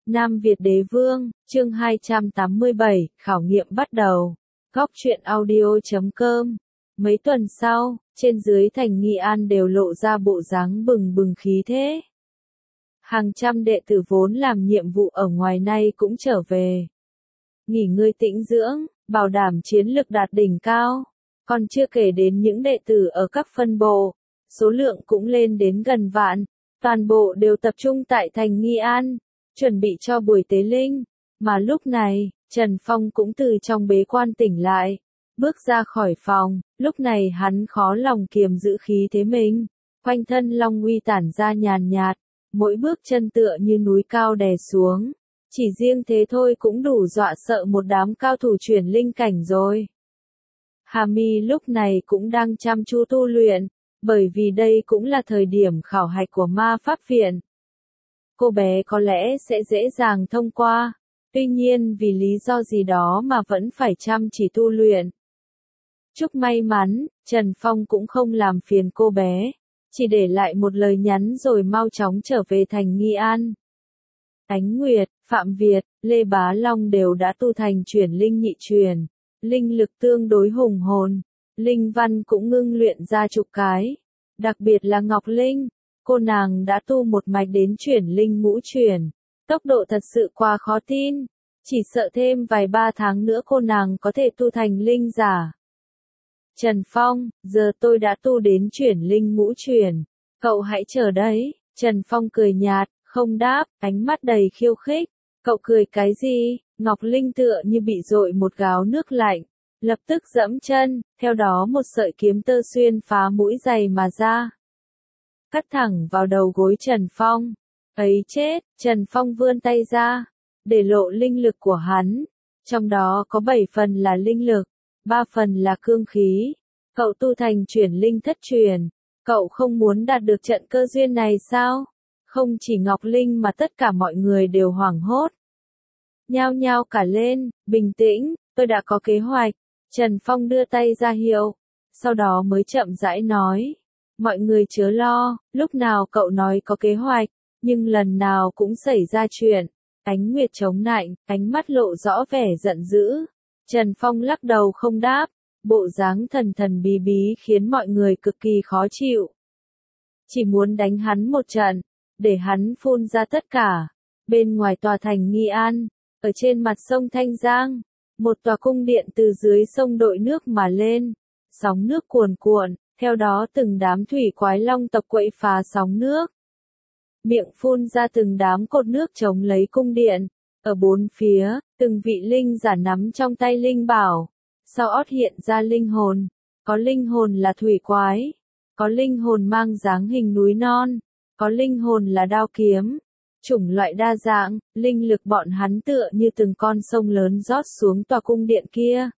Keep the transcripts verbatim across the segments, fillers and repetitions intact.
Nam Việt Đế Vương, chương hai trăm tám mươi bảy, khảo nghiệm bắt đầu. Góc truyện audio chấm com. Mấy tuần sau, trên dưới thành Nghi An đều lộ ra bộ dáng bừng bừng khí thế. Hàng trăm đệ tử vốn làm nhiệm vụ ở ngoài nay cũng trở về. Nghỉ ngơi tĩnh dưỡng, bảo đảm chiến lực đạt đỉnh cao. Còn chưa kể đến những đệ tử ở các phân bộ, số lượng cũng lên đến gần vạn. Toàn bộ đều tập trung tại thành Nghi An, chuẩn bị cho buổi tế linh. Mà lúc này, Trần Phong cũng từ trong bế quan tỉnh lại, bước ra khỏi phòng. Lúc này hắn khó lòng kiềm giữ khí thế mình, quanh thân long uy tản ra nhàn nhạt, mỗi bước chân tựa như núi cao đè xuống. Chỉ riêng thế thôi cũng đủ dọa sợ một đám cao thủ chuyển linh cảnh rồi. Hà Mi lúc này cũng đang chăm chú tu luyện, bởi vì đây cũng là thời điểm khảo hạch của ma pháp viện. Cô bé có lẽ sẽ dễ dàng thông qua, tuy nhiên vì lý do gì đó mà vẫn phải chăm chỉ tu luyện. Chúc may mắn, Trần Phong cũng không làm phiền cô bé, chỉ để lại một lời nhắn rồi mau chóng trở về thành Nghi An. Ánh Nguyệt, Phạm Việt, Lê Bá Long đều đã tu thành chuyển linh nhị truyền, linh lực tương đối hùng hồn, linh văn cũng ngưng luyện ra chục cái, đặc biệt là Ngọc Linh, cô nàng đã tu một mạch đến chuyển linh ngũ truyền, tốc độ thật sự quá khó tin, chỉ sợ thêm vài ba tháng nữa cô nàng có thể tu thành linh giả. Trần Phong, giờ tôi đã tu đến chuyển linh ngũ truyền, cậu hãy chờ đấy. Trần Phong cười nhạt, không đáp, ánh mắt đầy khiêu khích. Cậu cười cái gì? Ngọc Linh tựa như bị dội một gáo nước lạnh, lập tức giẫm chân, theo đó một sợi kiếm tơ xuyên phá mũi giày mà ra, cắt thẳng vào đầu gối Trần Phong. Ấy chết, Trần Phong vươn tay ra, để lộ linh lực của hắn, trong đó có bảy phần là linh lực, ba phần là cương khí. Cậu tu thành chuyển linh thất truyền, cậu không muốn đạt được trận cơ duyên này sao? Không chỉ Ngọc Linh mà tất cả mọi người đều hoảng hốt. Nhao nhao cả lên, bình tĩnh, tôi đã có kế hoạch. Trần Phong đưa tay ra hiệu, sau đó mới chậm rãi nói. Mọi người chớ lo, lúc nào cậu nói có kế hoạch, nhưng lần nào cũng xảy ra chuyện. Ánh Nguyệt chống nạnh, ánh mắt lộ rõ vẻ giận dữ. Trần Phong lắc đầu không đáp, bộ dáng thần thần bí bí khiến mọi người cực kỳ khó chịu. Chỉ muốn đánh hắn một trận, để hắn phun ra tất cả. Bên ngoài tòa thành Nghi An, ở trên mặt sông Thanh Giang, một tòa cung điện từ dưới sông đội nước mà lên, sóng nước cuồn cuộn, theo đó từng đám thủy quái long tộc quậy phá sóng nước. Miệng phun ra từng đám cột nước chống lấy cung điện, ở bốn phía, từng vị linh giả nắm trong tay linh bảo, sau ót hiện ra linh hồn, có linh hồn là thủy quái, có linh hồn mang dáng hình núi non, có linh hồn là đao kiếm. Chủng loại đa dạng, linh lực bọn hắn tựa như từng con sông lớn rót xuống tòa cung điện kia,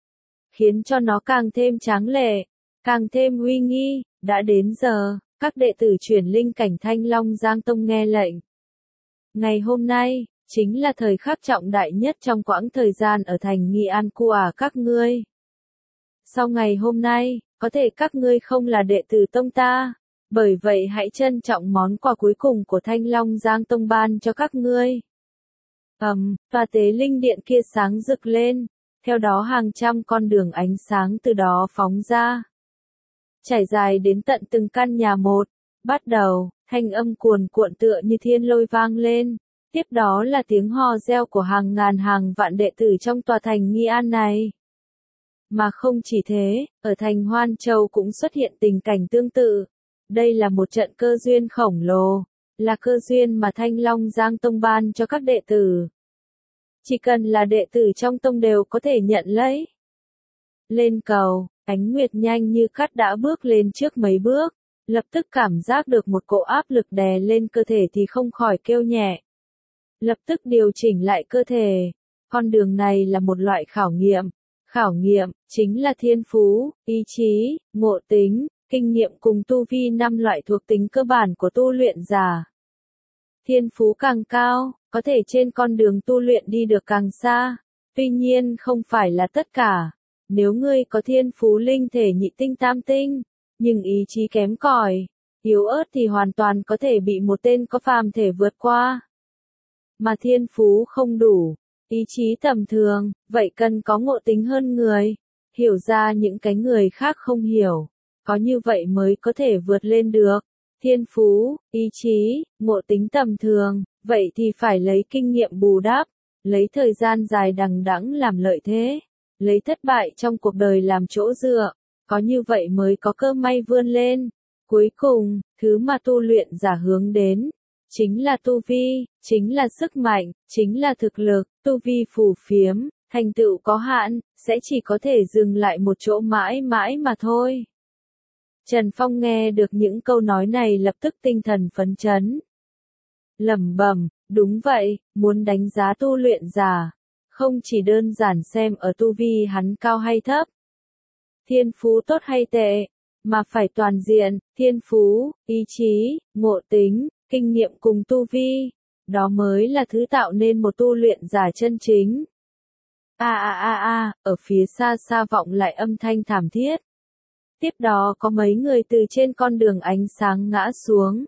khiến cho nó càng thêm tráng lệ, càng thêm uy nghi. Đã đến giờ, các đệ tử chuyển linh cảnh Thanh Long Giang Tông nghe lệnh. Ngày hôm nay, chính là thời khắc trọng đại nhất trong quãng thời gian ở thành Nghi An của các ngươi. Sau ngày hôm nay, có thể các ngươi không là đệ tử tông ta. Bởi vậy hãy trân trọng món quà cuối cùng của Thanh Long Giang Tông ban cho các ngươi. Ầm, um, tòa tế linh điện kia sáng rực lên, theo đó hàng trăm con đường ánh sáng từ đó phóng ra, trải dài đến tận từng căn nhà một. Bắt đầu, thanh âm cuồn cuộn tựa như thiên lôi vang lên, tiếp đó là tiếng hò reo của hàng ngàn hàng vạn đệ tử trong tòa thành Nghi An này. Mà không chỉ thế, ở thành Hoan Châu cũng xuất hiện tình cảnh tương tự. Đây là một trận cơ duyên khổng lồ, là cơ duyên mà Thanh Long Giang Tông ban cho các đệ tử. Chỉ cần là đệ tử trong tông đều có thể nhận lấy. Lên cầu, Ánh Nguyệt nhanh như cắt đã bước lên trước mấy bước, lập tức cảm giác được một cỗ áp lực đè lên cơ thể thì không khỏi kêu nhẹ. Lập tức điều chỉnh lại cơ thể, con đường này là một loại khảo nghiệm. Khảo nghiệm, chính là thiên phú, ý chí, ngộ tính, kinh nghiệm cùng tu vi năm loại thuộc tính cơ bản của tu luyện giả. Thiên phú càng cao, có thể trên con đường tu luyện đi được càng xa. Tuy nhiên không phải là tất cả. Nếu ngươi có thiên phú linh thể nhị tinh tam tinh, nhưng ý chí kém cỏi, yếu ớt thì hoàn toàn có thể bị một tên có phàm thể vượt qua. mà thiên phú không đủ, ý chí tầm thường, vậy cần có ngộ tính hơn người, hiểu ra những cái người khác không hiểu, có như vậy mới có thể vượt lên được. Thiên phú, ý chí, ngộ tính tầm thường, vậy thì phải lấy kinh nghiệm bù đắp, lấy thời gian dài đằng đẵng làm lợi thế, lấy thất bại trong cuộc đời làm chỗ dựa, có như vậy mới có cơ may vươn lên. Cuối cùng, thứ mà tu luyện giả hướng đến, chính là tu vi, chính là sức mạnh, chính là thực lực. Tu vi phù phiếm, thành tựu có hạn, sẽ chỉ có thể dừng lại một chỗ mãi mãi mà thôi. Trần Phong nghe được những câu nói này lập tức tinh thần phấn chấn. Lẩm bẩm, đúng vậy, muốn đánh giá tu luyện giả, không chỉ đơn giản xem ở tu vi hắn cao hay thấp, thiên phú tốt hay tệ, mà phải toàn diện, thiên phú, ý chí, ngộ tính, kinh nghiệm cùng tu vi, đó mới là thứ tạo nên một tu luyện giả chân chính. A a a a, ở phía xa xa vọng lại âm thanh thảm thiết. Tiếp đó có mấy người từ trên con đường ánh sáng ngã xuống.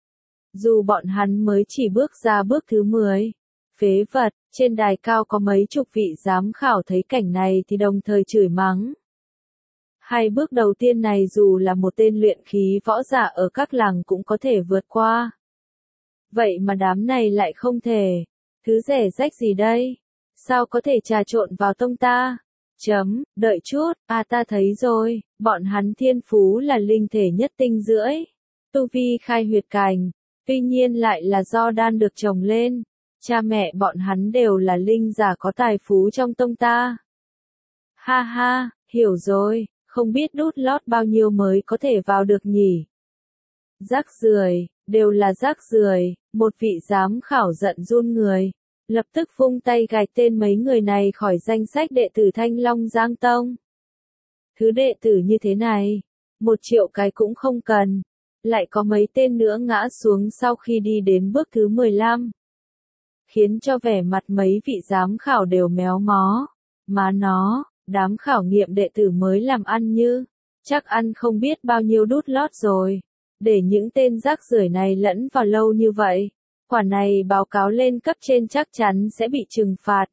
Dù bọn hắn mới chỉ bước ra bước thứ mười, phế vật, trên đài cao có mấy chục vị giám khảo thấy cảnh này thì đồng thời chửi mắng. Hai bước đầu tiên này dù là một tên luyện khí võ giả ở các làng cũng có thể vượt qua. Vậy mà đám này lại không thể. Thứ rẻ rách gì đây? Sao có thể trà trộn vào tông ta? Chấm, đợi chút, à ta thấy rồi, bọn hắn thiên phú là linh thể nhất tinh rưỡi. Tu vi khai huyệt cành, tuy nhiên lại là do đan được trồng lên. Cha mẹ bọn hắn đều là linh giả có tài phú trong tông ta. Ha ha, hiểu rồi, không biết đút lót bao nhiêu mới có thể vào được nhỉ. Rác rưởi, đều là rác rưởi, một vị giám khảo giận run người. Lập tức vung tay gạch tên mấy người này khỏi danh sách đệ tử Thanh Long Giang Tông. Thứ đệ tử như thế này, một triệu cái cũng không cần. Lại có mấy tên nữa ngã xuống sau khi đi đến bước thứ mười lăm. Khiến cho vẻ mặt mấy vị giám khảo đều méo mó. Má nó, đám khảo nghiệm đệ tử mới làm ăn như, chắc ăn không biết bao nhiêu đút lót rồi. Để những tên rác rưởi này lẫn vào lâu như vậy. Quả này báo cáo lên cấp trên chắc chắn sẽ bị trừng phạt.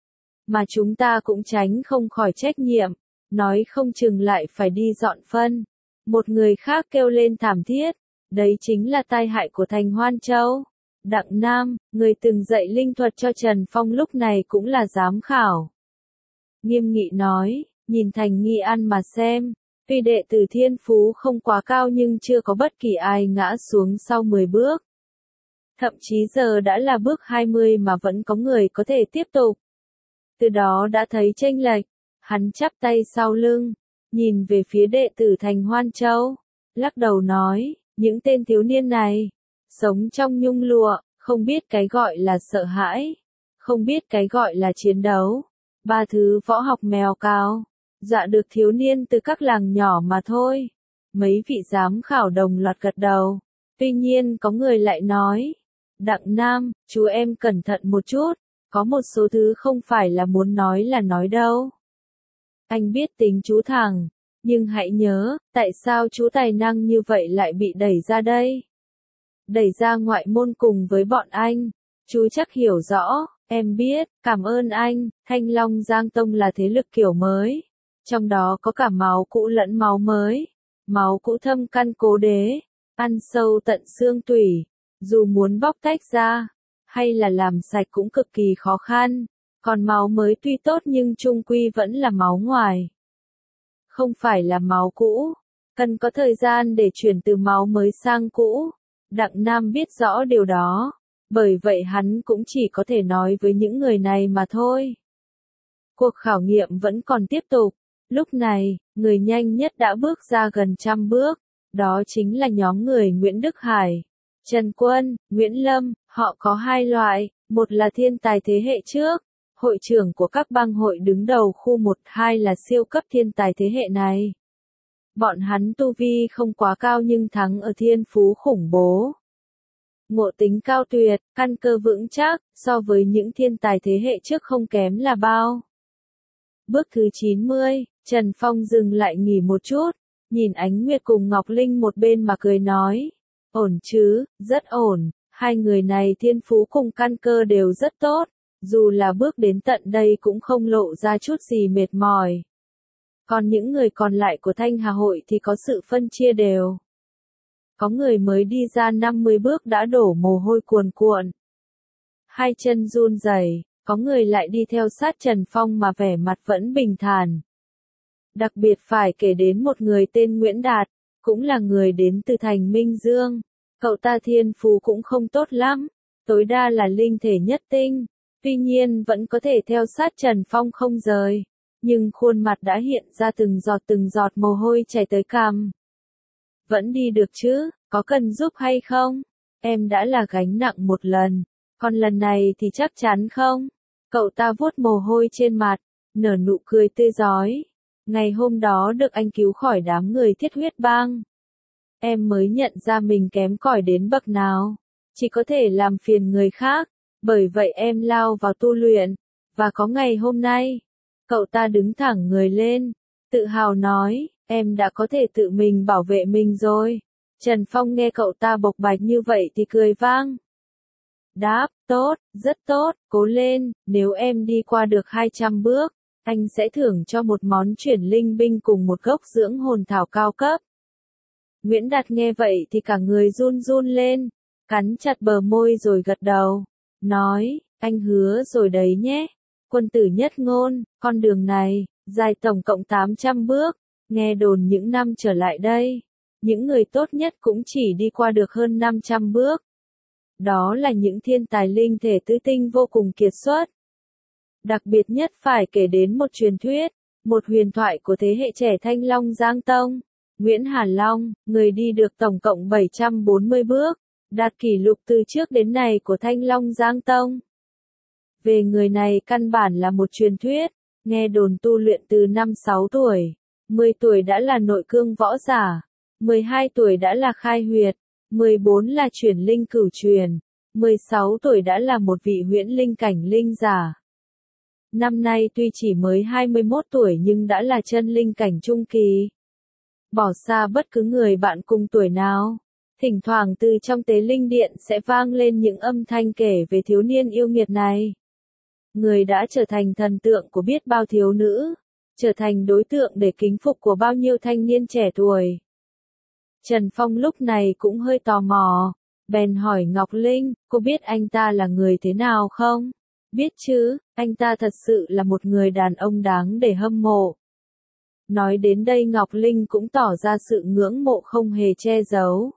Mà chúng ta cũng tránh không khỏi trách nhiệm, nói không chừng lại phải đi dọn phân. Một người khác kêu lên thảm thiết, đấy chính là tai hại của thành Hoan Châu. Đặng Nam, người từng dạy linh thuật cho Trần Phong lúc này cũng là giám khảo. Nghiêm nghị nói, nhìn Thành Nghi An mà xem, tuy đệ tử thiên phú không quá cao nhưng chưa có bất kỳ ai ngã xuống sau mười bước. Thậm chí giờ đã là bước hai mươi mà vẫn có người có thể tiếp tục. Từ đó đã thấy chênh lệch, hắn chắp tay sau lưng, nhìn về phía đệ tử Thành Hoan Châu, lắc đầu nói, những tên thiếu niên này, sống trong nhung lụa, không biết cái gọi là sợ hãi, không biết cái gọi là chiến đấu, ba thứ võ học mèo cao, dọa được thiếu niên từ các làng nhỏ mà thôi. Mấy vị giám khảo đồng loạt gật đầu, tuy nhiên có người lại nói, Đặng Nam, chú em cẩn thận một chút, có một số thứ không phải là muốn nói là nói đâu. Anh biết tính chú thẳng, nhưng hãy nhớ, tại sao chú tài năng như vậy lại bị đẩy ra đây? Đẩy ra ngoại môn cùng với bọn anh, chú chắc hiểu rõ, em biết, cảm ơn anh, Thanh Long Giang Tông là thế lực kiểu mới, trong đó có cả máu cũ lẫn máu mới, máu cũ thâm căn cố đế, ăn sâu tận xương tủy. Dù muốn bóc tách ra, hay là làm sạch cũng cực kỳ khó khăn, còn máu mới tuy tốt nhưng chung quy vẫn là máu ngoài. Không phải là máu cũ, cần có thời gian để chuyển từ máu mới sang cũ. Đặng Nam biết rõ điều đó, bởi vậy hắn cũng chỉ có thể nói với những người này mà thôi. Cuộc khảo nghiệm vẫn còn tiếp tục, lúc này, người nhanh nhất đã bước ra gần trăm bước, đó chính là nhóm người Nguyễn Đức Hải. Trần Quân, Nguyễn Lâm, họ có hai loại, một là thiên tài thế hệ trước, hội trưởng của các bang hội đứng đầu khu một, hai là siêu cấp thiên tài thế hệ này. Bọn hắn tu vi không quá cao nhưng thắng ở thiên phú khủng bố. Ngộ tính cao tuyệt, căn cơ vững chắc, so với những thiên tài thế hệ trước không kém là bao. Bước thứ chín mươi, Trần Phong dừng lại nghỉ một chút, nhìn Ánh Nguyệt cùng Ngọc Linh một bên mà cười nói. Ổn chứ, rất ổn, Hai người này thiên phú cùng căn cơ đều rất tốt, dù là bước đến tận đây cũng không lộ ra chút gì mệt mỏi. Còn những người còn lại của Thanh Hà hội thì có sự phân chia đều. Có người mới đi ra năm mươi bước đã đổ mồ hôi cuồn cuộn. Hai chân run rẩy, có người lại đi theo sát Trần Phong mà vẻ mặt vẫn bình thản. Đặc biệt phải kể đến một người tên Nguyễn Đạt, cũng là người đến từ thành Minh Dương. Cậu ta thiên phú cũng không tốt lắm, tối đa là linh thể nhất tinh, tuy nhiên vẫn có thể theo sát Trần Phong không rời, nhưng khuôn mặt đã hiện ra từng giọt từng giọt mồ hôi chảy tới cằm. Vẫn đi được chứ, có cần giúp hay không? Em đã là gánh nặng một lần, còn lần này thì chắc chắn không. Cậu ta vuốt mồ hôi trên mặt, nở nụ cười tươi rói. Ngày hôm đó được anh cứu khỏi đám người thiết huyết bang. Em mới nhận ra mình kém cỏi đến bậc nào, chỉ có thể làm phiền người khác, bởi vậy em lao vào tu luyện, và có ngày hôm nay. Cậu ta đứng thẳng người lên, tự hào nói, em đã có thể tự mình bảo vệ mình rồi. Trần Phong nghe cậu ta bộc bạch như vậy thì cười vang. Đáp, tốt, rất tốt, cố lên, nếu em đi qua được hai trăm bước, anh sẽ thưởng cho một món chuyển linh binh cùng một gốc dưỡng hồn thảo cao cấp. Nguyễn Đạt nghe vậy thì cả người run run lên, cắn chặt bờ môi rồi gật đầu, nói, anh hứa rồi đấy nhé. Quân tử nhất ngôn, con đường này, dài tổng cộng tám trăm bước, nghe đồn những năm trở lại đây, những người tốt nhất cũng chỉ đi qua được hơn năm trăm bước. Đó là những thiên tài linh thể tứ tinh vô cùng kiệt xuất. Đặc biệt nhất phải kể đến một truyền thuyết, một huyền thoại của thế hệ trẻ Thanh Long Giang Tông. Nguyễn Hàn Long, người đi được tổng cộng bảy trăm bốn mươi bước, đạt kỷ lục từ trước đến nay của Thanh Long Giang Tông. Về người này căn bản là một truyền thuyết, nghe đồn tu luyện từ năm sáu tuổi, mười tuổi đã là nội cương võ giả, mười hai tuổi đã là khai huyệt, mười bốn là chuyển linh cửu truyền, mười sáu tuổi đã là một vị huyễn linh cảnh linh giả. Năm nay tuy chỉ mới hai mươi mốt tuổi nhưng đã là chân linh cảnh trung kỳ. Bỏ xa bất cứ người bạn cùng tuổi nào, thỉnh thoảng từ trong tế linh điện sẽ vang lên những âm thanh kể về thiếu niên yêu nghiệt này. Người đã trở thành thần tượng của biết bao thiếu nữ, trở thành đối tượng để kính phục của bao nhiêu thanh niên trẻ tuổi. Trần Phong lúc này cũng hơi tò mò, bèn hỏi Ngọc Linh, cô biết anh ta là người thế nào không? Biết chứ, anh ta thật sự là một người đàn ông đáng để hâm mộ. Nói đến đây Ngọc Linh cũng tỏ ra sự ngưỡng mộ không hề che giấu.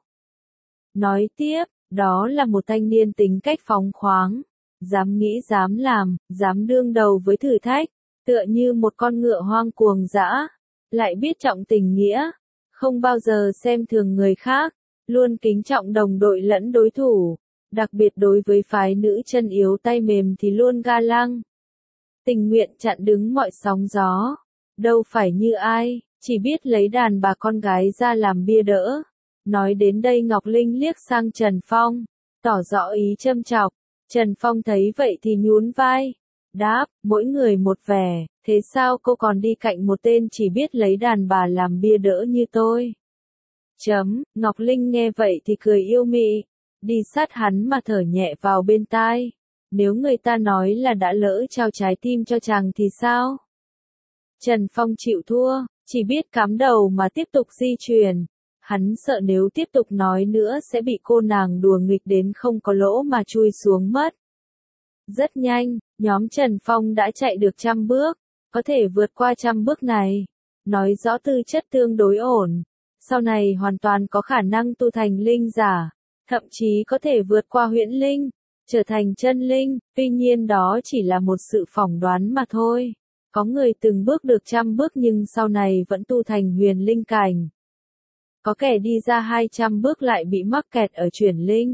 Nói tiếp, đó là một thanh niên tính cách phóng khoáng, dám nghĩ dám làm, dám đương đầu với thử thách, tựa như một con ngựa hoang cuồng dã, lại biết trọng tình nghĩa, không bao giờ xem thường người khác, luôn kính trọng đồng đội lẫn đối thủ, đặc biệt đối với phái nữ chân yếu tay mềm thì luôn ga lăng. Tình nguyện chặn đứng mọi sóng gió, đâu phải như ai, chỉ biết lấy đàn bà con gái ra làm bia đỡ. Nói đến đây Ngọc Linh liếc sang Trần Phong, tỏ rõ ý châm chọc. Trần Phong thấy vậy thì nhún vai, đáp, mỗi người một vẻ, thế sao cô còn đi cạnh một tên chỉ biết lấy đàn bà làm bia đỡ như tôi? Chấm, Ngọc Linh nghe vậy thì cười yêu mị, đi sát hắn mà thở nhẹ vào bên tai. Nếu người ta nói là đã lỡ trao trái tim cho chàng thì sao? Trần Phong chịu thua, chỉ biết cắm đầu mà tiếp tục di chuyển. Hắn sợ nếu tiếp tục nói nữa sẽ bị cô nàng đùa nghịch đến không có lỗ mà chui xuống mất. Rất nhanh, nhóm Trần Phong đã chạy được trăm bước, có thể vượt qua trăm bước này. Nói rõ tư chất tương đối ổn, sau này hoàn toàn có khả năng tu thành linh giả, thậm chí có thể vượt qua huyễn linh, trở thành chân linh, tuy nhiên đó chỉ là một sự phỏng đoán mà thôi. Có người từng bước được trăm bước nhưng sau này vẫn tu thành huyền linh cảnh. Có kẻ đi ra hai trăm bước lại bị mắc kẹt ở chuyển linh.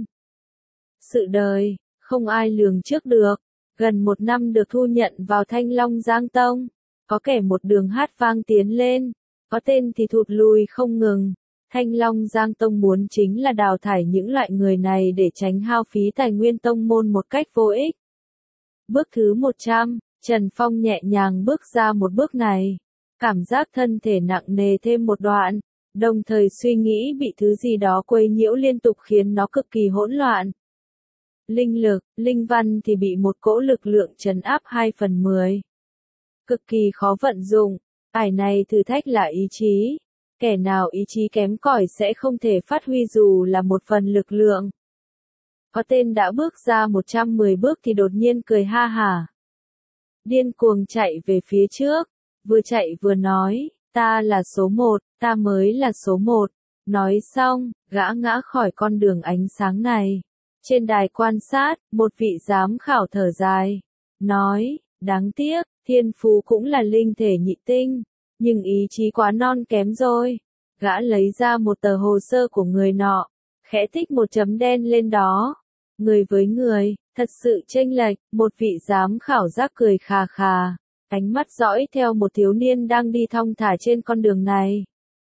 Sự đời, không ai lường trước được. Gần một năm được thu nhận vào Thanh Long Giang Tông. Có kẻ một đường hát vang tiến lên, có tên thì thụt lùi không ngừng. Thanh Long Giang Tông muốn chính là đào thải những loại người này để tránh hao phí tài nguyên tông môn một cách vô ích. Bước thứ một trăm, Trần Phong nhẹ nhàng bước ra một bước này. Cảm giác thân thể nặng nề thêm một đoạn. Đồng thời suy nghĩ bị thứ gì đó quấy nhiễu liên tục khiến nó cực kỳ hỗn loạn. linh lực, linh văn thì bị một cỗ lực lượng trấn áp hai phần mười. Cực kỳ khó vận dụng, ải này thử thách là ý chí. Kẻ nào ý chí kém cỏi sẽ không thể phát huy dù là một phần lực lượng. Có tên đã bước ra một trăm mười bước thì đột nhiên cười ha hả. Điên cuồng chạy về phía trước, vừa chạy vừa nói, ta là số một, ta mới là số một. Nói xong, gã ngã khỏi con đường ánh sáng này. Trên đài quan sát, một vị giám khảo thở dài, nói, đáng tiếc, thiên phú cũng là linh thể nhị tinh, nhưng ý chí quá non kém rồi. Gã lấy ra một tờ hồ sơ của người nọ, khẽ tích một chấm đen lên đó. Người với người, thật sự chênh lệch, một vị giám khảo giác cười khà khà, ánh mắt dõi theo một thiếu niên đang đi thong thả trên con đường này.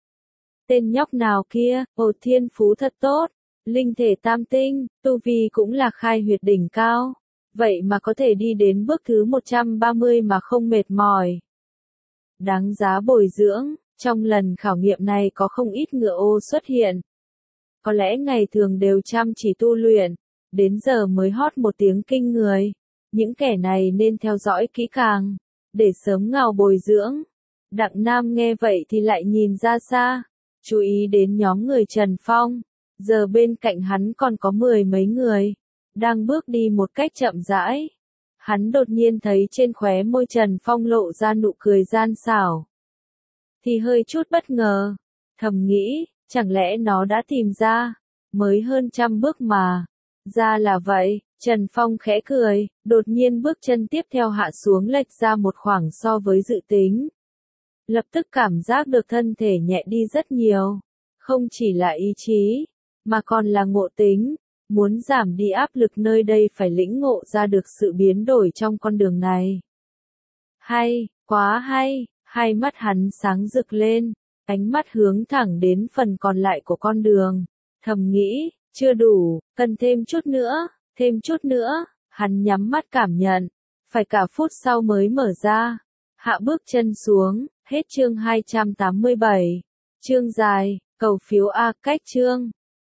Tên nhóc nào kia, ồ thiên phú thật tốt, linh thể tam tinh, tu vi cũng là khai huyệt đỉnh cao, vậy mà có thể đi đến bước thứ một trăm ba mươi mà không mệt mỏi. Đáng giá bồi dưỡng, trong lần khảo nghiệm này có không ít ngựa ô xuất hiện. Có lẽ ngày thường đều chăm chỉ tu luyện, đến giờ mới hót một tiếng kinh người. Những kẻ này nên theo dõi kỹ càng, để sớm ngào bồi dưỡng. Đặng Nam nghe vậy thì lại nhìn ra xa, chú ý đến nhóm người Trần Phong. Giờ bên cạnh hắn còn có mười mấy người, đang bước đi một cách chậm rãi. Hắn đột nhiên thấy trên khóe môi Trần Phong lộ ra nụ cười gian xảo. Thì hơi chút bất ngờ, thầm nghĩ, chẳng lẽ nó đã tìm ra, mới hơn trăm bước mà. Ra là vậy, Trần Phong khẽ cười, đột nhiên bước chân tiếp theo hạ xuống lệch ra một khoảng so với dự tính. Lập tức cảm giác được thân thể nhẹ đi rất nhiều, không chỉ là ý chí, mà còn là ngộ tính. Muốn giảm đi áp lực nơi đây phải lĩnh ngộ ra được sự biến đổi trong con đường này. Hay, quá hay, hai mắt hắn sáng rực lên, ánh mắt hướng thẳng đến phần còn lại của con đường. Thầm nghĩ, chưa đủ, cần thêm chút nữa, thêm chút nữa, hắn nhắm mắt cảm nhận, phải cả phút sau mới mở ra. Hạ bước chân xuống, hết chương hai trăm tám mươi bảy. Chương dài, cầu phiếu A cách chương.